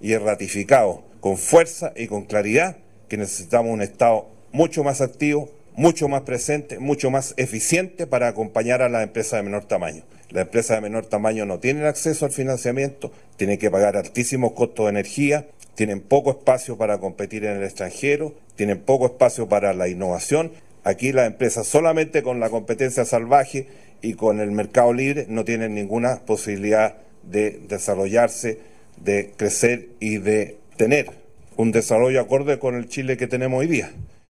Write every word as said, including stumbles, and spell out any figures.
y es ratificado con fuerza y con claridad que necesitamos un Estado mucho más activo, mucho más presente, mucho más eficiente para acompañar a las empresas de menor tamaño. Las empresas de menor tamaño no tienen acceso al financiamiento, tienen que pagar altísimos costos de energía, tienen poco espacio para competir en el extranjero, tienen poco espacio para la innovación. Aquí las empresas solamente con la competencia salvaje y con el mercado libre no tienen ninguna posibilidad de desarrollarse, de crecer y de tener un desarrollo acorde con el Chile que tenemos hoy día.